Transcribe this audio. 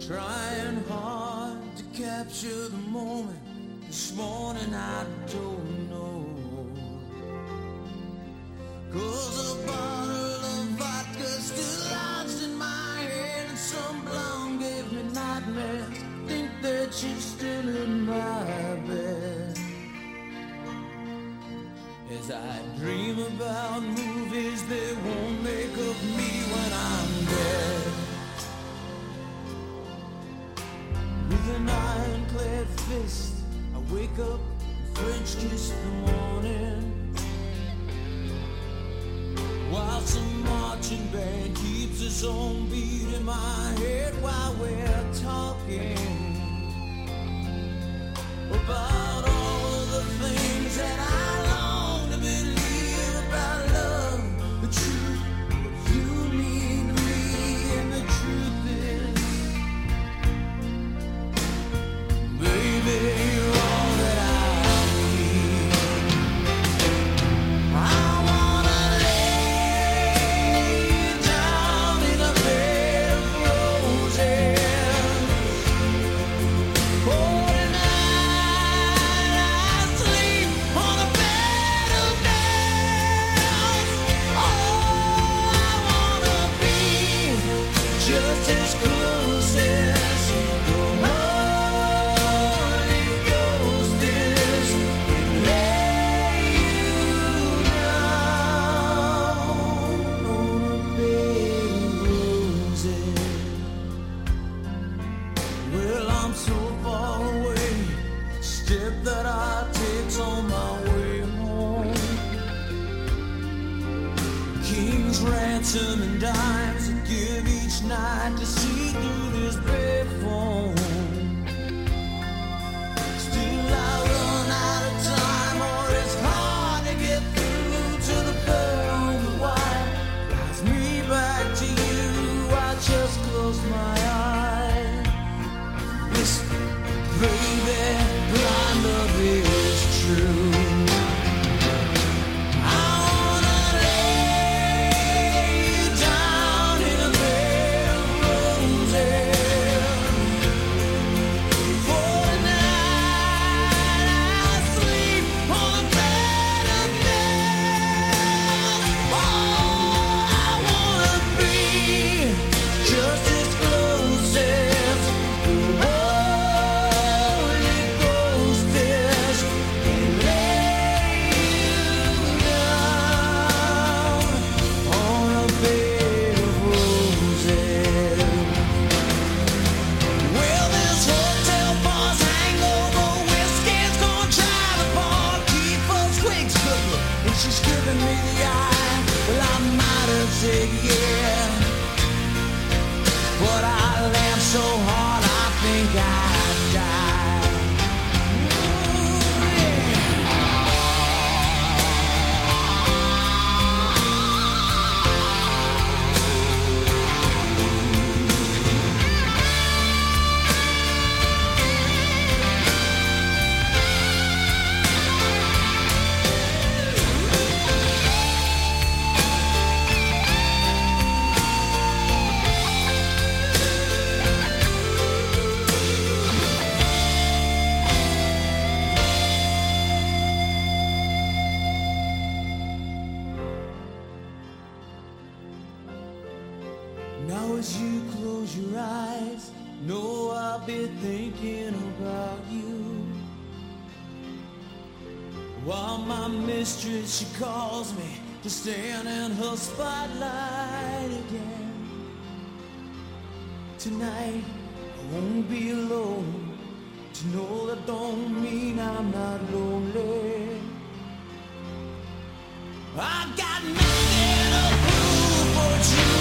Trying hard to capture the moment. This morning I don't know. 'Cause a bottle of vodka still lodged in my head, and some blonde gave me nightmares. Think that she's still in my bed. As I dream about movies they won't make of me when I'm dead. With an ironclad fist, I wake up and French kiss the morning, while some marching band keeps its own beat in my head while we're talking about all of the things that I long to believe about love, the truth, what you mean to me, and the truth is, baby, you're all that I need. I wanna lay down in a bed of roses. Oh, tonight I sleep on a bed of nails. Oh, I wanna be just as close as the Holy Ghost is, and lay you down on a bed of roses. Well, I'm so far away, step that I take's on my way home. King's ransom and dimes I give each night to see through this bed phone. Still I run out of time, or it's hard to get through to the pearl and the white. Drives me back to you, I just close my eyes. Listen, baby, blind love is true. I wanna lay you down in a bed of roses. For tonight I sleep on a bed of nails. Oh, I wanna be just as close as the Holy Ghost is, and lay you down on a bed of roses. Well, this hotel bar's hangover whiskey's gonna drive apart, keep us quick cooking, and she's giving me the eye. Well, I might have said yeah, but I laughed so hard I think I'd die. Ooh, yeah. Now as you close your eyes, know I'll be thinking about you. While my mistress, she calls me to stand in her spotlight again. Tonight I won't be alone. To know that don't mean I'm not lonely. I got nothing to prove but you.